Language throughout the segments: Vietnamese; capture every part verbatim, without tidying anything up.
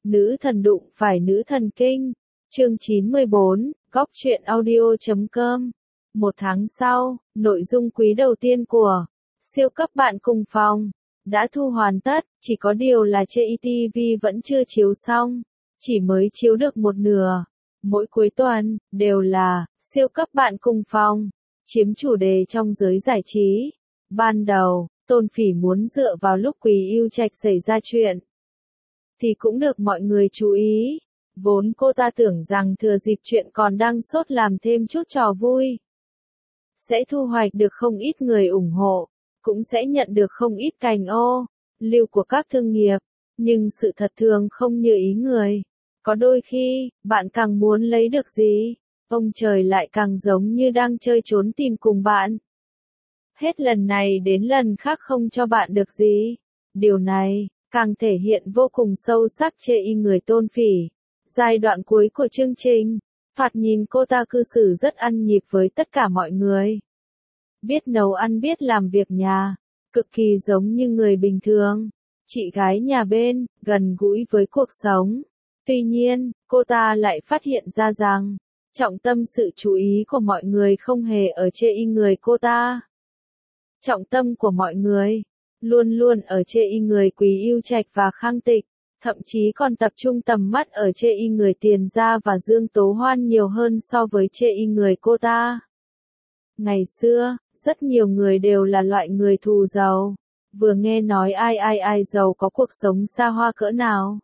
Nữ thần đụng phải nữ thần kinh. Chương chín mươi bốn, góc truyện audio chấm com. Một tháng sau, nội dung quý đầu tiên của siêu cấp bạn cùng phòng đã thu hoàn tất, chỉ có điều là trên i tê vê vẫn chưa chiếu xong, chỉ mới chiếu được một nửa. Mỗi cuối tuần đều là siêu cấp bạn cùng phòng, chiếm chủ đề trong giới giải trí. Ban đầu, Tôn Phỉ muốn dựa vào lúc Quý Ưu Trạch xảy ra chuyện thì cũng được mọi người chú ý. Vốn cô ta tưởng rằng thừa dịp chuyện còn đang sốt làm thêm chút trò vui, sẽ thu hoạch được không ít người ủng hộ, cũng sẽ nhận được không ít cành ô lưu của các thương nghiệp. Nhưng sự thật thường không như ý người. Có đôi khi, bạn càng muốn lấy được gì, ông trời lại càng giống như đang chơi trốn tìm cùng bạn. Hết lần này đến lần khác không cho bạn được gì. Điều này càng thể hiện vô cùng sâu sắc chê y người Tôn Phỉ. Giai đoạn cuối của chương trình, thoạt nhìn cô ta cư xử rất ăn nhịp với tất cả mọi người. Biết nấu ăn, biết làm việc nhà, cực kỳ giống như người bình thường. Chị gái nhà bên, gần gũi với cuộc sống. Tuy nhiên, cô ta lại phát hiện ra rằng, trọng tâm sự chú ý của mọi người không hề ở chê y người cô ta. Trọng tâm của mọi người luôn luôn ở chê y người Quý Ưu Trạch và Khang Tịch, thậm chí còn tập trung tầm mắt ở chê y người Tiền Gia và Dương Tố Hoan nhiều hơn so với chê y người cô ta. Ngày xưa, rất nhiều người đều là loại người thù giàu, vừa nghe nói ai ai ai giàu có cuộc sống xa hoa cỡ nào,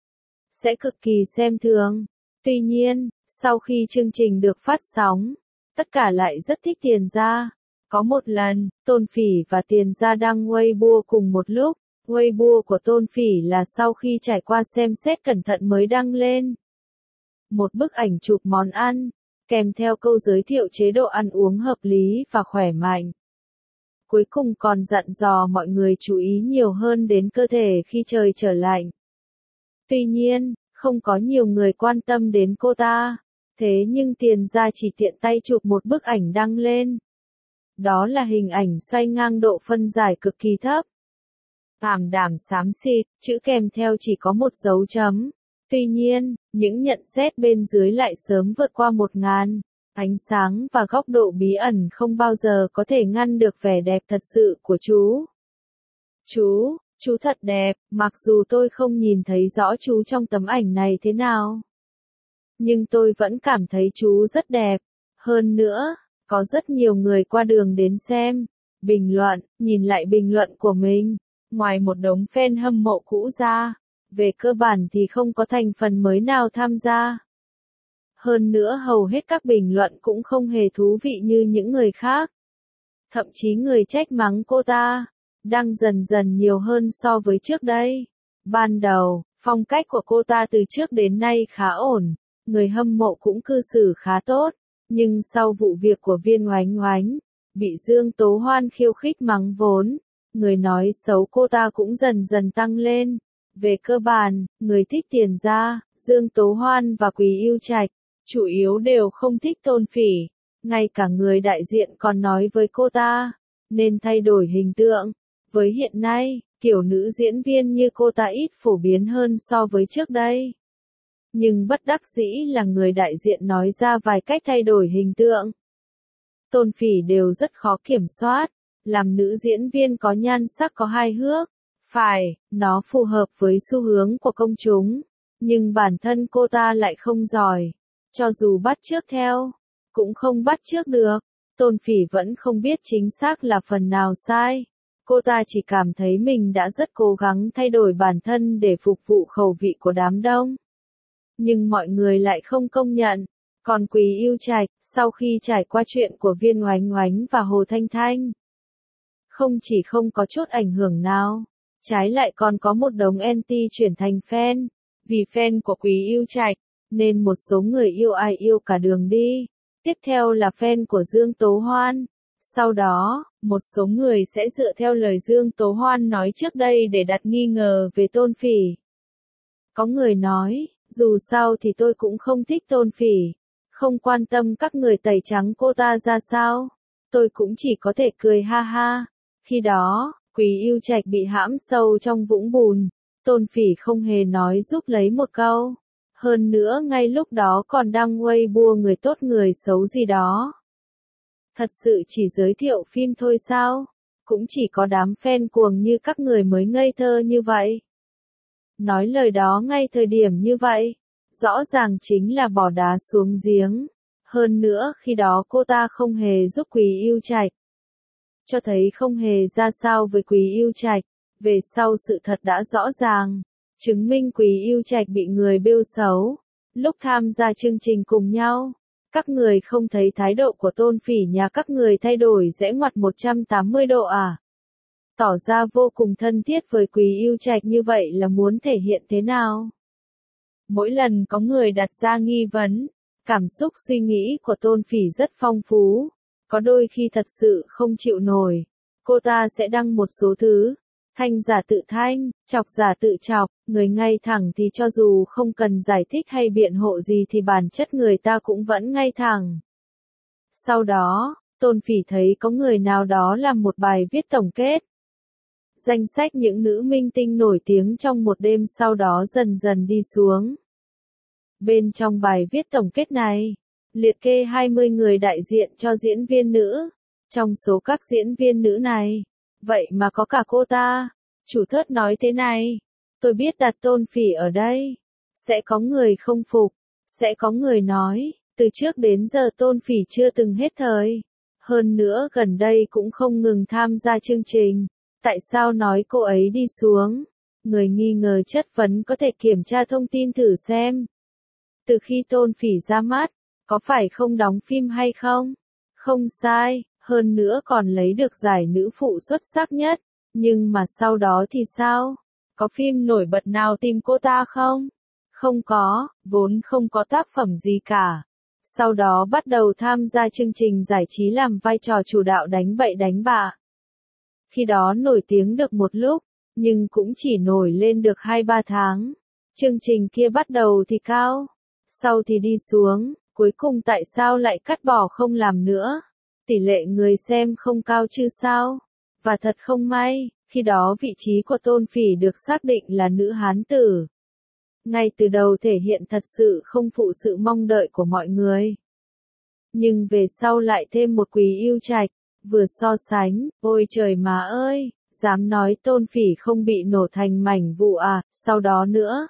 sẽ cực kỳ xem thường. Tuy nhiên, sau khi chương trình được phát sóng, tất cả lại rất thích Tiền Gia. Có một lần, Tôn Phỉ và Tiền Gia đăng Weibo cùng một lúc. Weibo của Tôn Phỉ là sau khi trải qua xem xét cẩn thận mới đăng lên một bức ảnh chụp món ăn, kèm theo câu giới thiệu chế độ ăn uống hợp lý và khỏe mạnh. Cuối cùng còn dặn dò mọi người chú ý nhiều hơn đến cơ thể khi trời trở lạnh. Tuy nhiên, không có nhiều người quan tâm đến cô ta. Thế nhưng Tiền Gia chỉ tiện tay chụp một bức ảnh đăng lên. Đó là hình ảnh xoay ngang độ phân giải cực kỳ thấp. Ảm đạm xám xịt, chữ kèm theo chỉ có một dấu chấm. Tuy nhiên, những nhận xét bên dưới lại sớm vượt qua một ngàn. Ánh sáng và góc độ bí ẩn không bao giờ có thể ngăn được vẻ đẹp thật sự của chú. Chú, chú thật đẹp, mặc dù tôi không nhìn thấy rõ chú trong tấm ảnh này thế nào, nhưng tôi vẫn cảm thấy chú rất đẹp. Hơn nữa, có rất nhiều người qua đường đến xem, bình luận, nhìn lại bình luận của mình. Ngoài một đống fan hâm mộ cũ ra, về cơ bản thì không có thành phần mới nào tham gia. Hơn nữa hầu hết các bình luận cũng không hề thú vị như những người khác. Thậm chí người trách mắng cô ta đang dần dần nhiều hơn so với trước đây. Ban đầu, phong cách của cô ta từ trước đến nay khá ổn, người hâm mộ cũng cư xử khá tốt. Nhưng sau vụ việc của Viên Oánh Oánh, bị Dương Tố Hoan khiêu khích mắng vốn, người nói xấu cô ta cũng dần dần tăng lên. Về cơ bản, người thích Tiền Gia, Dương Tố Hoan và Quý Ưu Trạch, chủ yếu đều không thích Tôn Phỉ. Ngay cả người đại diện còn nói với cô ta, nên thay đổi hình tượng. Với hiện nay, kiểu nữ diễn viên như cô ta ít phổ biến hơn so với trước đây. Nhưng bất đắc dĩ là người đại diện nói ra vài cách thay đổi hình tượng Tôn Phỉ đều rất khó kiểm soát. Làm nữ diễn viên có nhan sắc có hài hước, phải, nó phù hợp với xu hướng của công chúng, nhưng bản thân cô ta lại không giỏi. Cho dù bắt chước theo, cũng không bắt chước được. Tôn Phỉ vẫn không biết chính xác là phần nào sai. Cô ta chỉ cảm thấy mình đã rất cố gắng thay đổi bản thân để phục vụ khẩu vị của đám đông. Nhưng mọi người lại không công nhận. Còn Quý Ưu Trạch, sau khi trải qua chuyện của Viên Oánh Oánh và Hồ Thanh Thanh, không chỉ không có chút ảnh hưởng nào, trái lại còn có một đống anti chuyển thành fan. Vì fan của Quý Ưu Trạch, nên một số người yêu ai yêu cả đường đi. Tiếp theo là fan của Dương Tố Hoan. Sau đó, một số người sẽ dựa theo lời Dương Tố Hoan nói trước đây để đặt nghi ngờ về Tôn Phỉ. Có người nói, dù sao thì tôi cũng không thích Tôn Phỉ, không quan tâm các người tẩy trắng cô ta ra sao. Tôi cũng chỉ có thể cười ha ha. Khi đó, Quý Ưu Trạch bị hãm sâu trong vũng bùn. Tôn Phỉ không hề nói giúp lấy một câu. Hơn nữa ngay lúc đó còn đăng Weibo người tốt người xấu gì đó. Thật sự chỉ giới thiệu phim thôi sao? Cũng chỉ có đám fan cuồng như các người mới ngây thơ như vậy. Nói lời đó ngay thời điểm như vậy, rõ ràng chính là bỏ đá xuống giếng. Hơn nữa khi đó cô ta không hề giúp Quý Yêu Trạch. Cho thấy không hề ra sao với Quý Yêu Trạch. Về sau sự thật đã rõ ràng, chứng minh Quý Yêu Trạch bị người bêu xấu. Lúc tham gia chương trình cùng nhau, các người không thấy thái độ của Tôn Phỉ nhà các người thay đổi rẽ ngoặt một trăm tám mươi độ à? Tỏ ra vô cùng thân thiết với Quý Yêu Trạch như vậy là muốn thể hiện thế nào? Mỗi lần có người đặt ra nghi vấn, cảm xúc suy nghĩ của Tôn Phỉ rất phong phú. Có đôi khi thật sự không chịu nổi, cô ta sẽ đăng một số thứ. Thanh giả tự thanh, chọc giả tự chọc, người ngay thẳng thì cho dù không cần giải thích hay biện hộ gì thì bản chất người ta cũng vẫn ngay thẳng. Sau đó, Tôn Phỉ thấy có người nào đó làm một bài viết tổng kết. Danh sách những nữ minh tinh nổi tiếng trong một đêm sau đó dần dần đi xuống. Bên trong bài viết tổng kết này, liệt kê hai mươi người đại diện cho diễn viên nữ. Trong số các diễn viên nữ này, vậy mà có cả cô ta. Chủ thớt nói thế này, tôi biết đặt Tôn Phỉ ở đây. Sẽ có người không phục, sẽ có người nói, từ trước đến giờ Tôn Phỉ chưa từng hết thời. Hơn nữa gần đây cũng không ngừng tham gia chương trình. Tại sao nói cô ấy đi xuống? Người nghi ngờ chất vấn có thể kiểm tra thông tin thử xem. Từ khi Tôn Phỉ ra mắt, có phải không đóng phim hay không? Không sai, hơn nữa còn lấy được giải nữ phụ xuất sắc nhất. Nhưng mà sau đó thì sao? Có phim nổi bật nào tìm cô ta không? Không có, vốn không có tác phẩm gì cả. Sau đó bắt đầu tham gia chương trình giải trí làm vai trò chủ đạo đánh bậy đánh bạ. Khi đó nổi tiếng được một lúc, nhưng cũng chỉ nổi lên được hai ba tháng. Chương trình kia bắt đầu thì cao, sau thì đi xuống, cuối cùng tại sao lại cắt bỏ không làm nữa? Tỷ lệ người xem không cao chứ sao? Và thật không may, khi đó vị trí của Tôn Phỉ được xác định là nữ hán tử. Ngay từ đầu thể hiện thật sự không phụ sự mong đợi của mọi người. Nhưng về sau lại thêm một Quý Yêu Trạch, vừa so sánh, ôi trời má ơi, dám nói Tôn Phỉ không bị nổ thành mảnh vụ à, sau đó nữa.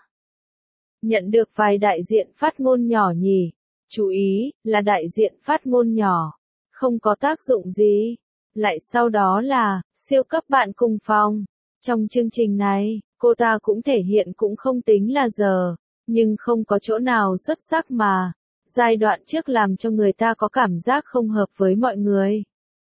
Nhận được vài đại diện phát ngôn nhỏ nhỉ, chú ý, là đại diện phát ngôn nhỏ, không có tác dụng gì. Lại sau đó là, siêu cấp bạn cùng phòng. Trong chương trình này, cô ta cũng thể hiện cũng không tính là giờ, nhưng không có chỗ nào xuất sắc mà. Giai đoạn trước làm cho người ta có cảm giác không hợp với mọi người.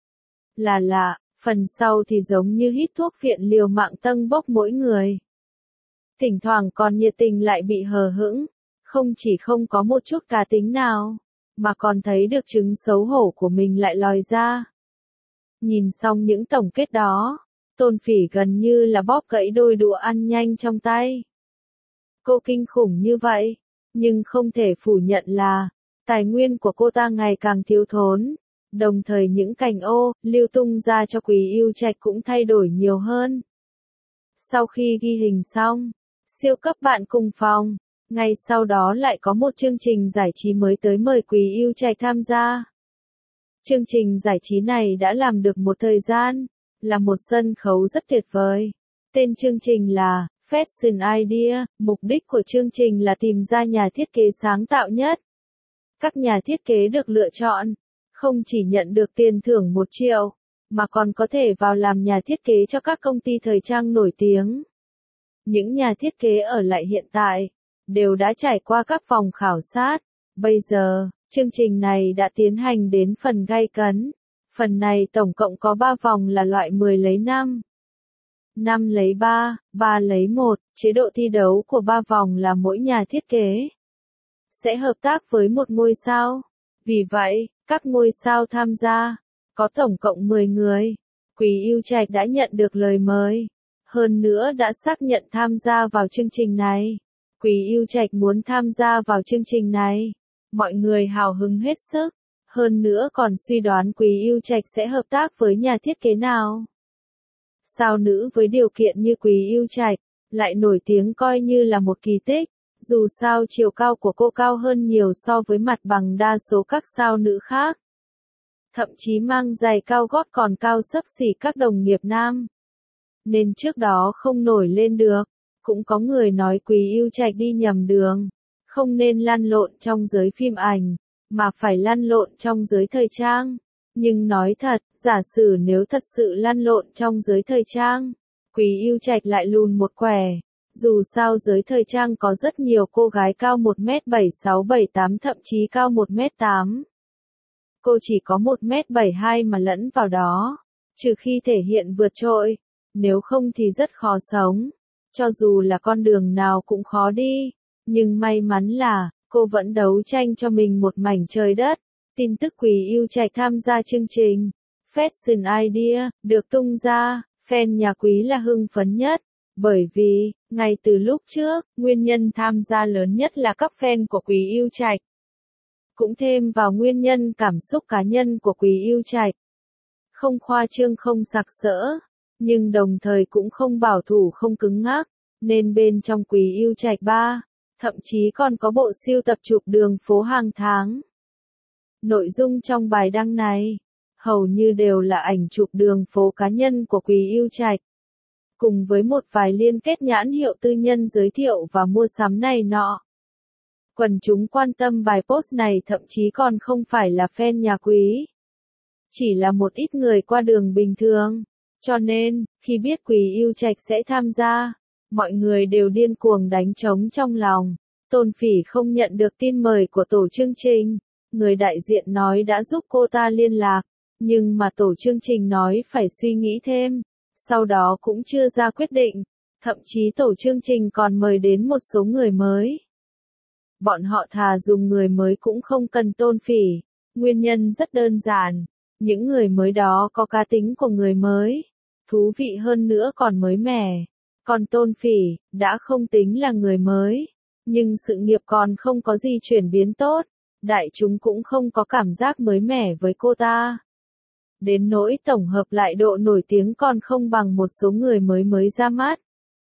Là lạ, phần sau thì giống như hít thuốc phiện liều mạng tâng bốc mỗi người. Thỉnh thoảng còn nhiệt tình lại bị hờ hững, không chỉ không có một chút cá tính nào, mà còn thấy được chứng xấu hổ của mình lại lòi ra. Nhìn xong những tổng kết đó, Tôn Phỉ gần như là bóp gãy đôi đũa ăn nhanh trong tay. Cô kinh khủng như vậy, nhưng không thể phủ nhận là, tài nguyên của cô ta ngày càng thiếu thốn, đồng thời những cảnh ô, lưu tung ra cho Quý Yêu Trạch cũng thay đổi nhiều hơn. Sau khi ghi hình xong, siêu cấp bạn cùng phòng, ngay sau đó lại có một chương trình giải trí mới tới mời Quý Yêu Trạch tham gia. Chương trình giải trí này đã làm được một thời gian, là một sân khấu rất tuyệt vời. Tên chương trình là Fashion Idea, mục đích của chương trình là tìm ra nhà thiết kế sáng tạo nhất. Các nhà thiết kế được lựa chọn, không chỉ nhận được tiền thưởng một triệu, mà còn có thể vào làm nhà thiết kế cho các công ty thời trang nổi tiếng. Những nhà thiết kế ở lại hiện tại, đều đã trải qua các vòng khảo sát. Bây giờ, chương trình này đã tiến hành đến phần gay cấn. Phần này tổng cộng có ba vòng là loại mười lấy năm, năm lấy ba, ba lấy một. Chế độ thi đấu của ba vòng là mỗi nhà thiết kế sẽ hợp tác với một ngôi sao. Vì vậy, các ngôi sao tham gia, có tổng cộng mười người. Quý Yêu Trạch đã nhận được lời mời, hơn nữa đã xác nhận tham gia vào chương trình này. Quý Yêu Trạch muốn tham gia vào chương trình này. Mọi người hào hứng hết sức, hơn nữa còn suy đoán Quý Yêu Trạch sẽ hợp tác với nhà thiết kế nào. Sao nữ với điều kiện như Quý Yêu Trạch, lại nổi tiếng coi như là một kỳ tích. Dù sao chiều cao của cô cao hơn nhiều so với mặt bằng đa số các sao nữ khác. Thậm chí mang giày cao gót còn cao xấp xỉ các đồng nghiệp nam. Nên trước đó không nổi lên được. Cũng có người nói Quý Ưu Trạch đi nhầm đường. Không nên lăn lộn trong giới phim ảnh, mà phải lăn lộn trong giới thời trang. Nhưng nói thật, giả sử nếu thật sự lăn lộn trong giới thời trang, Quý Ưu Trạch lại lùn một quẻ. Dù sao giới thời trang có rất nhiều cô gái cao một mét bảy sáu bảy tám thậm chí cao một mét tám. Cô chỉ có một mét bảy hai mà lẫn vào đó. Trừ khi thể hiện vượt trội, nếu không thì rất khó sống. Cho dù là con đường nào cũng khó đi. Nhưng may mắn là, cô vẫn đấu tranh cho mình một mảnh trời đất. Tin tức Quý Ưu Trạch tham gia chương trình Fashion Idea được tung ra, fan nhà Quý là hưng phấn nhất. Bởi vì, ngay từ lúc trước, nguyên nhân tham gia lớn nhất là các fan của Quý Ưu Trạch. Cũng thêm vào nguyên nhân cảm xúc cá nhân của Quý Ưu Trạch. Không khoa trương không sặc sỡ, nhưng đồng thời cũng không bảo thủ không cứng ngắc, nên bên trong Quý Ưu Trạch ba, thậm chí còn có bộ sưu tập chụp đường phố hàng tháng. Nội dung trong bài đăng này, hầu như đều là ảnh chụp đường phố cá nhân của Quý Ưu Trạch. Cùng với một vài liên kết nhãn hiệu tư nhân giới thiệu và mua sắm này nọ. Quần chúng quan tâm bài post này thậm chí còn không phải là fan nhà Quý. Chỉ là một ít người qua đường bình thường. Cho nên, khi biết Quý Ưu Trạch sẽ tham gia, mọi người đều điên cuồng đánh trống trong lòng. Tôn Phỉ không nhận được tin mời của tổ chương trình. Người đại diện nói đã giúp cô ta liên lạc, nhưng mà tổ chương trình nói phải suy nghĩ thêm. Sau đó cũng chưa ra quyết định, thậm chí tổ chương trình còn mời đến một số người mới. Bọn họ thà dùng người mới cũng không cần Tôn Phỉ, nguyên nhân rất đơn giản, những người mới đó có cá tính của người mới, thú vị hơn nữa còn mới mẻ. Còn Tôn Phỉ, đã không tính là người mới, nhưng sự nghiệp còn không có gì chuyển biến tốt, đại chúng cũng không có cảm giác mới mẻ với cô ta. Đến nỗi tổng hợp lại độ nổi tiếng còn không bằng một số người mới mới ra mắt.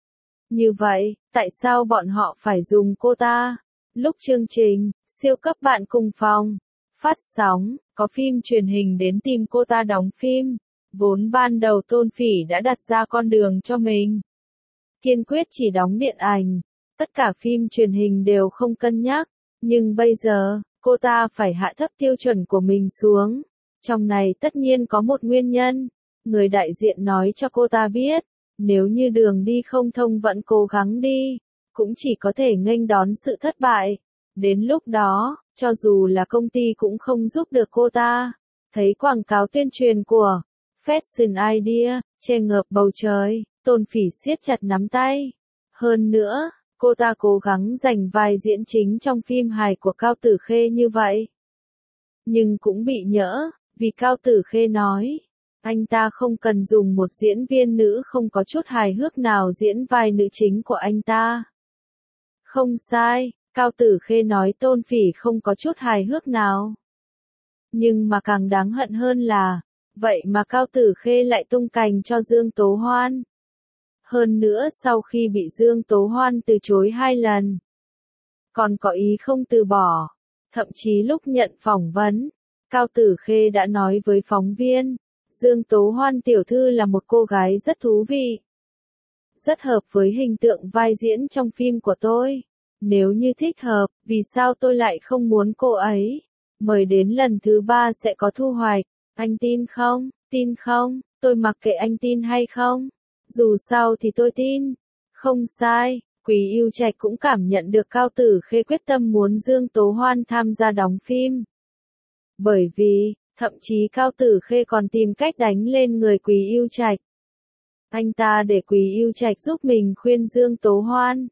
Như vậy, tại sao bọn họ phải dùng cô ta? Lúc chương trình, siêu cấp bạn cùng phòng, phát sóng, có phim truyền hình đến tìm cô ta đóng phim. Vốn ban đầu Tôn Phỉ đã đặt ra con đường cho mình. Kiên quyết chỉ đóng điện ảnh. Tất cả phim truyền hình đều không cân nhắc. Nhưng bây giờ, cô ta phải hạ thấp tiêu chuẩn của mình xuống. Trong này tất nhiên có một nguyên nhân. Người đại diện nói cho cô ta biết, nếu như đường đi không thông vẫn cố gắng đi, cũng chỉ có thể nghênh đón sự thất bại. Đến lúc đó, cho dù là công ty cũng không giúp được cô ta. Thấy quảng cáo tuyên truyền của Fashion Idea, che ngợp bầu trời, Tôn Phỉ siết chặt nắm tay. Hơn nữa, cô ta cố gắng giành vai diễn chính trong phim hài của Cao Tử Khê như vậy. Nhưng cũng bị nhỡ, vì Cao Tử Khê nói, anh ta không cần dùng một diễn viên nữ không có chút hài hước nào diễn vai nữ chính của anh ta. Không sai, Cao Tử Khê nói Tôn Phỉ không có chút hài hước nào. Nhưng mà càng đáng hận hơn là, vậy mà Cao Tử Khê lại tung cành cho Dương Tố Hoan. Hơn nữa sau khi bị Dương Tố Hoan từ chối hai lần, còn có ý không từ bỏ. Thậm chí lúc nhận phỏng vấn, Cao Tử Khê đã nói với phóng viên, Dương Tố Hoan tiểu thư là một cô gái rất thú vị. Rất hợp với hình tượng vai diễn trong phim của tôi. Nếu như thích hợp, vì sao tôi lại không muốn cô ấy? Mời đến lần thứ ba sẽ có thu hoạch. Anh tin không? Tin không? Tôi mặc kệ anh tin hay không? Dù sao thì tôi tin. Không sai, Quý Ưu Trạch cũng cảm nhận được Cao Tử Khê quyết tâm muốn Dương Tố Hoan tham gia đóng phim. Bởi vì, thậm chí Cao Tử Khê còn tìm cách đánh lên người Quý Ưu Trạch. Anh ta để Quý Ưu Trạch giúp mình khuyên Dương Tố Hoan.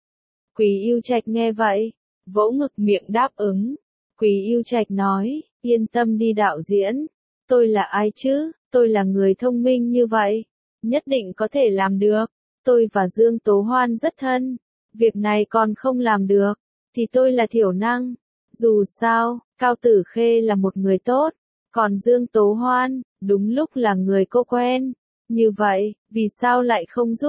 Quý Ưu Trạch nghe vậy, vỗ ngực miệng đáp ứng. Quý Ưu Trạch nói, yên tâm đi đạo diễn. Tôi là ai chứ, tôi là người thông minh như vậy. Nhất định có thể làm được. Tôi và Dương Tố Hoan rất thân. Việc này còn không làm được, thì tôi là thiểu năng. Dù sao, Cao Tử Khê là một người tốt. Còn Dương Tố Hoan, đúng lúc là người cô quen. Như vậy, vì sao lại không giúp?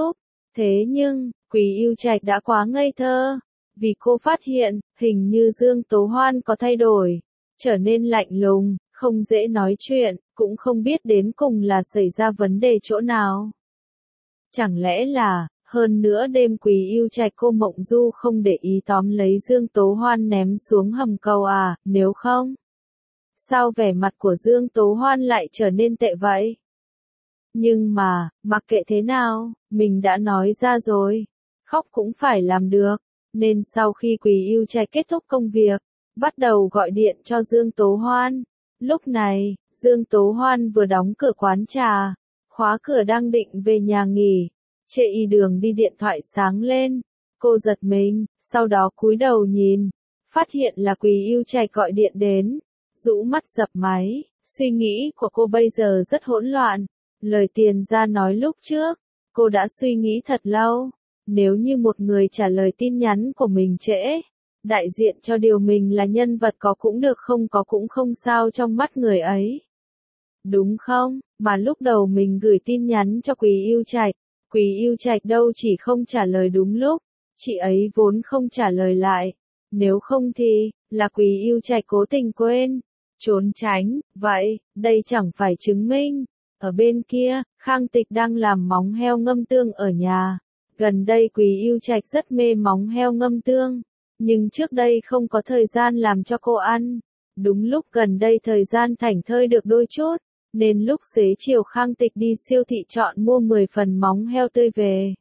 Thế nhưng, Quý Yêu Trạch đã quá ngây thơ, vì cô phát hiện, hình như Dương Tố Hoan có thay đổi, trở nên lạnh lùng, không dễ nói chuyện, cũng không biết đến cùng là xảy ra vấn đề chỗ nào. Chẳng lẽ là, hơn nữa đêm Quý Yêu Trạch cô Mộng Du không để ý tóm lấy Dương Tố Hoan ném xuống hầm cầu à, nếu không? Sao vẻ mặt của Dương Tố Hoan lại trở nên tệ vậy? Nhưng mà, mặc kệ thế nào, mình đã nói ra rồi, khóc cũng phải làm được, nên sau khi Quý Yêu Trạch kết thúc công việc, bắt đầu gọi điện cho Dương Tố Hoan. Lúc này, Dương Tố Hoan vừa đóng cửa quán trà, khóa cửa đang định về nhà nghỉ, chệ y đường đi điện thoại sáng lên, cô giật mình, sau đó cúi đầu nhìn, phát hiện là Quý Yêu Trạch gọi điện đến, rũ mắt dập máy, suy nghĩ của cô bây giờ rất hỗn loạn, lời tiền ra nói lúc trước, cô đã suy nghĩ thật lâu, nếu như một người trả lời tin nhắn của mình trễ, đại diện cho điều mình là nhân vật có cũng được không có cũng không sao trong mắt người ấy. Đúng không, mà lúc đầu mình gửi tin nhắn cho Quý Yêu Trạch, Quý Yêu Trạch đâu chỉ không trả lời đúng lúc, chị ấy vốn không trả lời lại, nếu không thì, là Quý Yêu Trạch cố tình quên, trốn tránh, vậy, đây chẳng phải chứng minh. Ở bên kia, Khang Tịch đang làm móng heo ngâm tương ở nhà, gần đây Quý Yêu Trạch rất mê móng heo ngâm tương, nhưng trước đây không có thời gian làm cho cô ăn, đúng lúc gần đây thời gian thảnh thơi được đôi chút, nên lúc xế chiều Khang Tịch đi siêu thị chọn mua mười phần móng heo tươi về.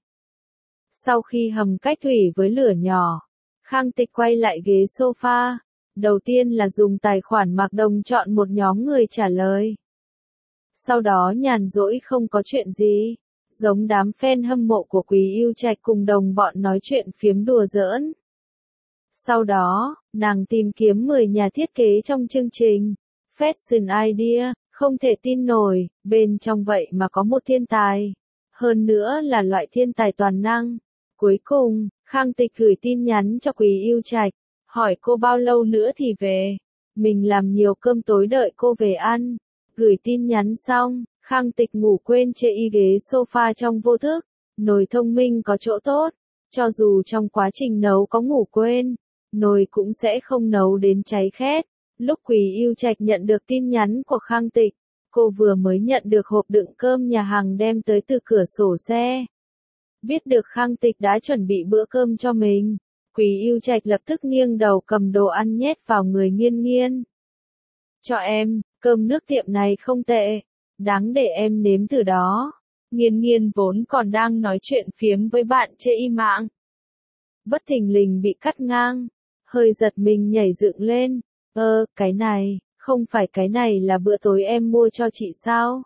Sau khi hầm cách thủy với lửa nhỏ, Khang Tịch quay lại ghế sofa, đầu tiên là dùng tài khoản Mạc Đồng chọn một nhóm người trả lời. Sau đó nhàn rỗi không có chuyện gì, giống đám fan hâm mộ của Quý Yêu Trạch cùng đồng bọn nói chuyện phiếm đùa giỡn. Sau đó, nàng tìm kiếm mười nhà thiết kế trong chương trình Fashion Idea, không thể tin nổi, bên trong vậy mà có một thiên tài. Hơn nữa là loại thiên tài toàn năng. Cuối cùng, Khang Tịch gửi tin nhắn cho Quý Yêu Trạch, hỏi cô bao lâu nữa thì về. Mình làm nhiều cơm tối đợi cô về ăn. Gửi tin nhắn xong, Khang Tịch ngủ quên chệ y ghế sofa trong vô thức. Nồi thông minh có chỗ tốt, cho dù trong quá trình nấu có ngủ quên, nồi cũng sẽ không nấu đến cháy khét. Lúc Quý Yêu Trạch nhận được tin nhắn của Khang Tịch, cô vừa mới nhận được hộp đựng cơm nhà hàng đem tới từ cửa sổ xe. Biết được Khang Tịch đã chuẩn bị bữa cơm cho mình, Quý Yêu Trạch lập tức nghiêng đầu cầm đồ ăn nhét vào người Nghiên Nghiên. Cho em, cơm nước tiệm này không tệ, đáng để em nếm thử đó. Nghiên Nghiên vốn còn đang nói chuyện phiếm với bạn trên y mạng. Bất thình lình bị cắt ngang, hơi giật mình nhảy dựng lên. Ơ, cái này, không phải cái này là bữa tối em mua cho chị sao?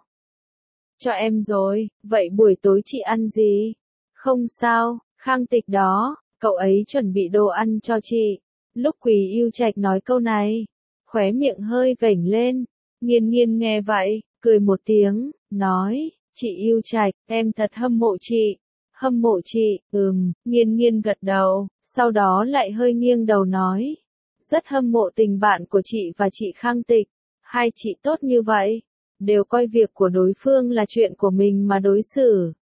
Cho em rồi, vậy buổi tối chị ăn gì? Không sao, Khang Tịch đó, cậu ấy chuẩn bị đồ ăn cho chị. Lúc Quý Yêu Trạch nói câu này, khóe miệng hơi vểnh lên. Nghiên Nghiên nghe vậy, cười một tiếng, nói, chị Yêu Trạch, em thật hâm mộ chị. Hâm mộ chị, ừm, Nghiên Nghiên gật đầu, sau đó lại hơi nghiêng đầu nói. Rất hâm mộ tình bạn của chị và chị Khang Tịch. Hai chị tốt như vậy, đều coi việc của đối phương là chuyện của mình mà đối xử.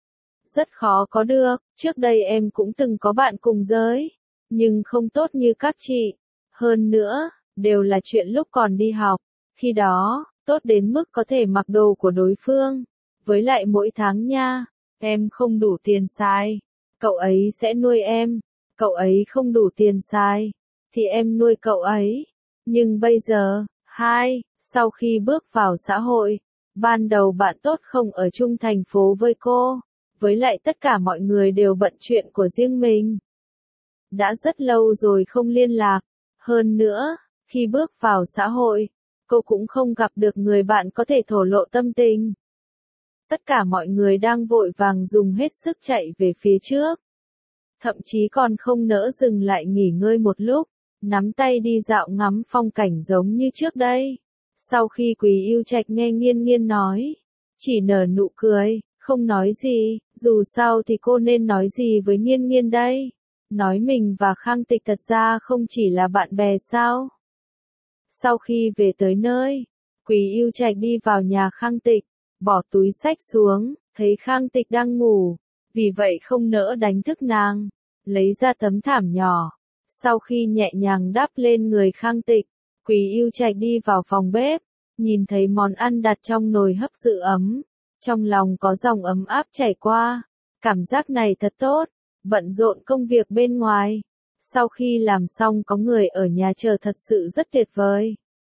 Rất khó có được, trước đây em cũng từng có bạn cùng giới, nhưng không tốt như các chị. Hơn nữa, đều là chuyện lúc còn đi học, khi đó, tốt đến mức có thể mặc đồ của đối phương. Với lại mỗi tháng nha, em không đủ tiền xài, cậu ấy sẽ nuôi em, cậu ấy không đủ tiền xài, thì em nuôi cậu ấy. Nhưng bây giờ, hai, sau khi bước vào xã hội, ban đầu bạn tốt không ở chung thành phố với cô, với lại tất cả mọi người đều bận chuyện của riêng mình. Đã rất lâu rồi không liên lạc, hơn nữa, khi bước vào xã hội, cô cũng không gặp được người bạn có thể thổ lộ tâm tình. Tất cả mọi người đang vội vàng dùng hết sức chạy về phía trước. Thậm chí còn không nỡ dừng lại nghỉ ngơi một lúc, nắm tay đi dạo ngắm phong cảnh giống như trước đây. Sau khi Quý Yêu Trạch nghe Nghiên Nghiên nói, chỉ nở nụ cười, không nói gì, dù sao thì cô nên nói gì với Nghiên Nghiên đây? Nói mình và Khang Tịch thật ra không chỉ là bạn bè sao? Sau khi về tới nơi, Quý Yêu Trạch đi vào nhà Khang Tịch, bỏ túi xách xuống, thấy Khang Tịch đang ngủ, vì vậy không nỡ đánh thức nàng, lấy ra tấm thảm nhỏ. Sau khi nhẹ nhàng đắp lên người Khang Tịch, Quý Yêu Trạch đi vào phòng bếp, nhìn thấy món ăn đặt trong nồi hấp giữ ấm, trong lòng có dòng ấm áp chảy qua, cảm giác này thật tốt, bận rộn công việc bên ngoài, sau khi làm xong có người ở nhà chờ thật sự rất tuyệt vời.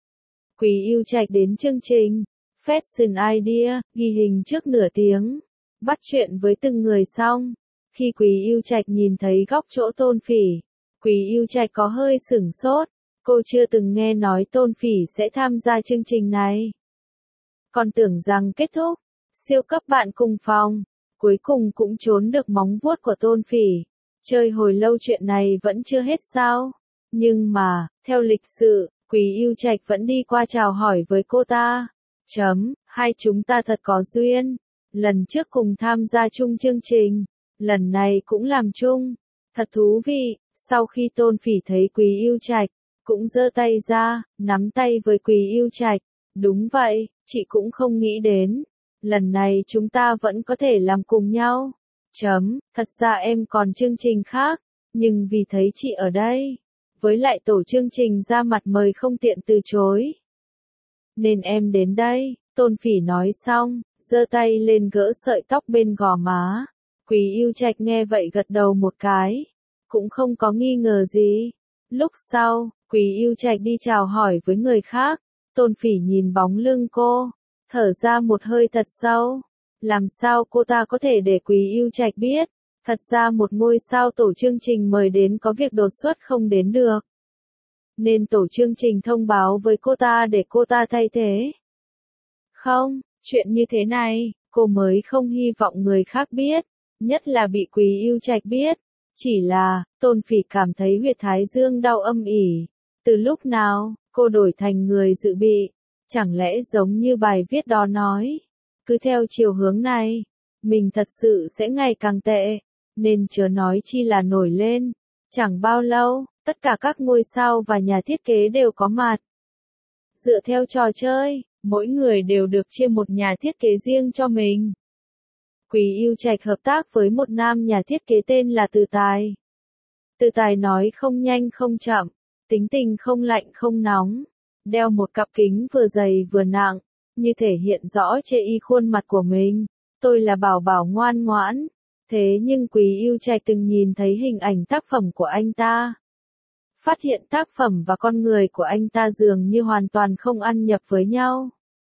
Quý Yêu Trạch đến chương trình Fashion Idea, ghi hình trước nửa tiếng, bắt chuyện với từng người xong. Khi Quý Yêu Trạch nhìn thấy góc chỗ Tôn Phỉ, Quý Yêu Trạch có hơi sửng sốt, cô chưa từng nghe nói Tôn Phỉ sẽ tham gia chương trình này. Còn tưởng rằng kết thúc, siêu cấp bạn cùng phòng, cuối cùng cũng trốn được móng vuốt của Tôn Phỉ. Chơi hồi lâu chuyện này vẫn chưa hết sao? Nhưng mà, theo lịch sự, Quý Yêu Trạch vẫn đi qua chào hỏi với cô ta. Chấm, hai chúng ta thật có duyên. Lần trước cùng tham gia chung chương trình, lần này cũng làm chung. Thật thú vị. Sau khi Tôn Phỉ thấy Quý Yêu Trạch, cũng giơ tay ra, nắm tay với Quý Yêu Trạch. Đúng vậy, chị cũng không nghĩ đến. Lần này chúng ta vẫn có thể làm cùng nhau. Chấm, thật ra em còn chương trình khác, nhưng vì thấy chị ở đây, với lại tổ chương trình ra mặt mời không tiện từ chối, nên em đến đây. Tôn Phỉ nói xong, giơ tay lên gỡ sợi tóc bên gò má. Quý Yêu Trạch nghe vậy gật đầu một cái, cũng không có nghi ngờ gì. Lúc sau, Quý Yêu Trạch đi chào hỏi với người khác. Tôn Phỉ nhìn bóng lưng cô, thở ra một hơi thật sâu. Làm sao cô ta có thể để Quý Yêu Trạch biết, thật ra một ngôi sao tổ chương trình mời đến có việc đột xuất không đến được. Nên tổ chương trình thông báo với cô ta để cô ta thay thế. Không, chuyện như thế này, cô mới không hy vọng người khác biết, nhất là bị Quý Yêu Trạch biết. Chỉ là, Tôn Phỉ cảm thấy huyệt thái dương đau âm ỉ. Từ lúc nào, cô đổi thành người dự bị, chẳng lẽ giống như bài viết đó nói. Cứ theo chiều hướng này, mình thật sự sẽ ngày càng tệ, nên chớ nói chi là nổi lên. Chẳng bao lâu, tất cả các ngôi sao và nhà thiết kế đều có mặt. Dựa theo trò chơi, mỗi người đều được chia một nhà thiết kế riêng cho mình. Quý Yêu Trạch hợp tác với một nam nhà thiết kế tên là Từ Tài. Từ Tài nói không nhanh không chậm, tính tình không lạnh không nóng, đeo một cặp kính vừa dày vừa nặng, như thể hiện rõ chê y khuôn mặt của mình. Tôi là bảo bảo ngoan ngoãn. Thế nhưng Quý Yêu Trạch từng nhìn thấy hình ảnh tác phẩm của anh ta. Phát hiện tác phẩm và con người của anh ta dường như hoàn toàn không ăn nhập với nhau.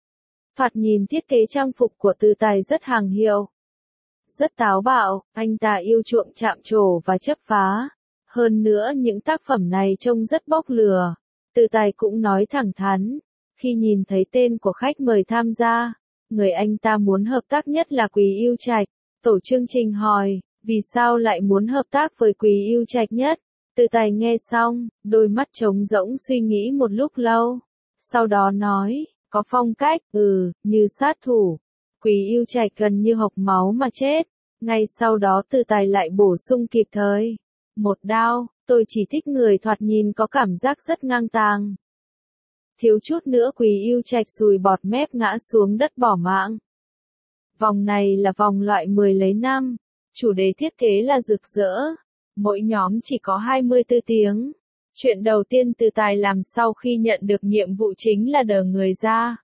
Thoạt nhìn thiết kế trang phục của Từ Tài rất hàng hiệu. Rất táo bạo, anh ta yêu chuộng chạm trổ và chấp phá. Hơn nữa những tác phẩm này trông rất bóc lửa. Từ Tài cũng nói thẳng thắn. Khi nhìn thấy tên của khách mời tham gia, người anh ta muốn hợp tác nhất là Quý Yêu Trạch. Tổ chương trình hỏi, vì sao lại muốn hợp tác với Quý Yêu Trạch nhất? Từ Tài nghe xong, đôi mắt trống rỗng suy nghĩ một lúc lâu. Sau đó nói, có phong cách, ừ, như sát thủ. Quý Yêu Trạch gần như hộc máu mà chết. Ngay sau đó Từ Tài lại bổ sung kịp thời. Một đao, tôi chỉ thích người thoạt nhìn có cảm giác rất ngang tàng. Thiếu chút nữa Quý Yêu Trạch sùi bọt mép ngã xuống đất bỏ mạng. Vòng này là vòng loại mười lấy năm. Chủ đề thiết kế là rực rỡ. Mỗi nhóm chỉ có hai mươi tư tiếng. Chuyện đầu tiên Từ Tài làm sau khi nhận được nhiệm vụ chính là đờ người ra.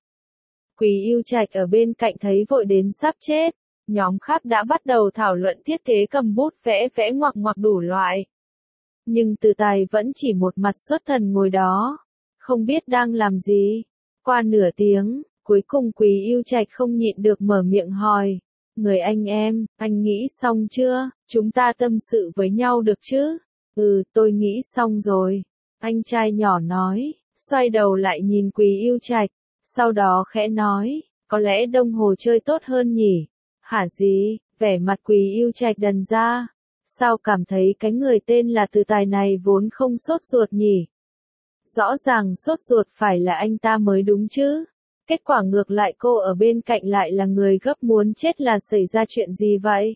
Quý Yêu Trạch ở bên cạnh thấy vội đến sắp chết. Nhóm khác đã bắt đầu thảo luận thiết kế cầm bút vẽ vẽ ngoặc ngoặc đủ loại. Nhưng Từ Tài vẫn chỉ một mặt xuất thần ngồi đó, không biết đang làm gì. Qua nửa tiếng, cuối cùng Quý Yêu Trạch không nhịn được mở miệng hỏi. Người anh em, anh nghĩ xong chưa? Chúng ta tâm sự với nhau được chứ? Ừ, tôi nghĩ xong rồi. Anh trai nhỏ nói, xoay đầu lại nhìn Quý Yêu Trạch. Sau đó khẽ nói, có lẽ đồng hồ chơi tốt hơn nhỉ? Hả gì? Vẻ mặt Quý Yêu Trạch đần ra. Sao cảm thấy cái người tên là Từ Tài này vốn không sốt ruột nhỉ? Rõ ràng sốt ruột phải là anh ta mới đúng chứ. Kết quả ngược lại cô ở bên cạnh lại là người gấp muốn chết, là xảy ra chuyện gì vậy?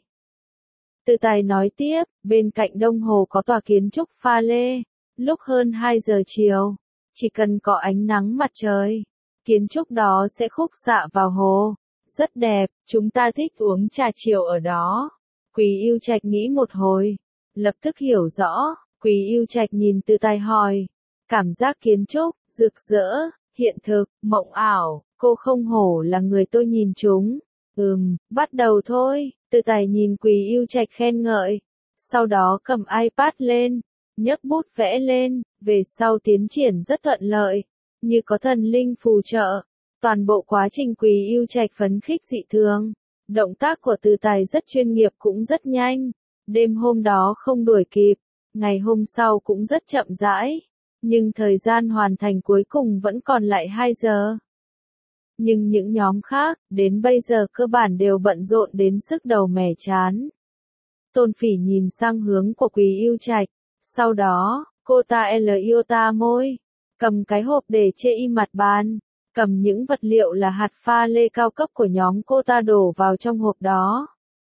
Từ Tài nói tiếp, bên cạnh đồng hồ có tòa kiến trúc pha lê. Lúc hơn hai giờ chiều, chỉ cần có ánh nắng mặt trời, kiến trúc đó sẽ khúc xạ vào hồ. Rất đẹp, chúng ta thích uống trà chiều ở đó. Quý Yêu Trạch nghĩ một hồi, lập tức hiểu rõ, Quý Yêu Trạch nhìn Từ Tài hỏi, cảm giác kiến trúc, rực rỡ, hiện thực, mộng ảo, cô không hổ là người tôi nhìn trúng. Ừm, bắt đầu thôi, Từ Tài nhìn Quý Yêu Trạch khen ngợi, sau đó cầm iPad lên, nhấc bút vẽ lên, về sau tiến triển rất thuận lợi, như có thần linh phù trợ. Toàn bộ quá trình Quý Yêu Trạch phấn khích dị thường, động tác của Từ Tài rất chuyên nghiệp cũng rất nhanh, đêm hôm đó không đuổi kịp, ngày hôm sau cũng rất chậm rãi, nhưng thời gian hoàn thành cuối cùng vẫn còn lại hai giờ. Nhưng những nhóm khác, đến bây giờ cơ bản đều bận rộn đến sức đầu mẻ chán. Tôn Phỉ nhìn sang hướng của Quý Yêu Trạch, sau đó, cô ta l yêu ta môi, cầm cái hộp để chê y mặt bàn, cầm những vật liệu là hạt pha lê cao cấp của nhóm cô ta đổ vào trong hộp đó.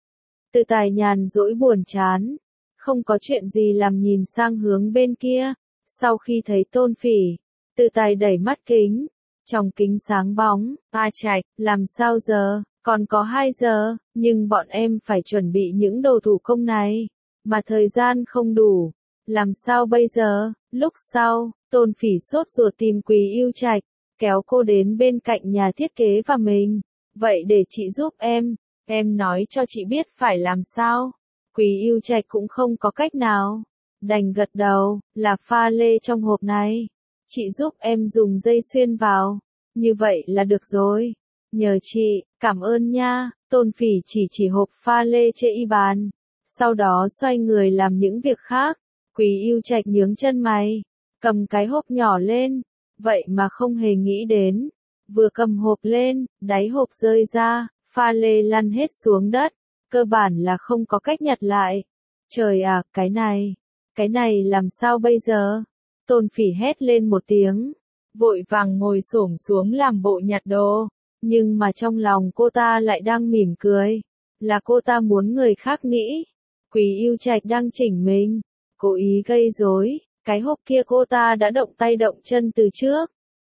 Từ Tài nhàn rỗi buồn chán, không có chuyện gì làm nhìn sang hướng bên kia, sau khi thấy Tôn Phỉ, Từ Tài đẩy mắt kính, trong kính sáng bóng, A Trạch, làm sao giờ, còn có hai giờ, nhưng bọn em phải chuẩn bị những đồ thủ công này, mà thời gian không đủ, làm sao bây giờ? Lúc sau, Tôn Phỉ sốt ruột tìm Quý Yêu Trạch, kéo cô đến bên cạnh nhà thiết kế và mình, vậy để chị giúp em, em nói cho chị biết phải làm sao. Quý Yêu Trạch cũng không có cách nào, đành gật đầu, là pha lê trong hộp này, chị giúp em dùng dây xuyên vào, như vậy là được rồi. Nhờ chị, cảm ơn nha. Tôn Phỉ chỉ chỉ hộp pha lê trên y bàn, sau đó xoay người làm những việc khác. Quý Yêu Trạch nhướng chân mày, cầm cái hộp nhỏ lên, vậy mà không hề nghĩ đến, vừa cầm hộp lên, đáy hộp rơi ra, pha lê lăn hết xuống đất, cơ bản là không có cách nhặt lại. Trời ạ, cái này, cái này làm sao bây giờ? Tôn Phỉ hét lên một tiếng, vội vàng ngồi xổm xuống làm bộ nhặt đồ, nhưng mà trong lòng cô ta lại đang mỉm cười, là cô ta muốn người khác nghĩ, Quý Yêu Trạch đang chỉnh mình, cố ý gây rối, cái hộp kia cô ta đã động tay động chân từ trước.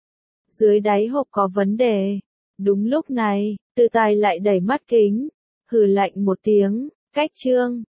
Dưới đáy hộp có vấn đề. Đúng lúc này, Từ Tài lại đẩy mắt kính, hừ lạnh một tiếng, cách chương.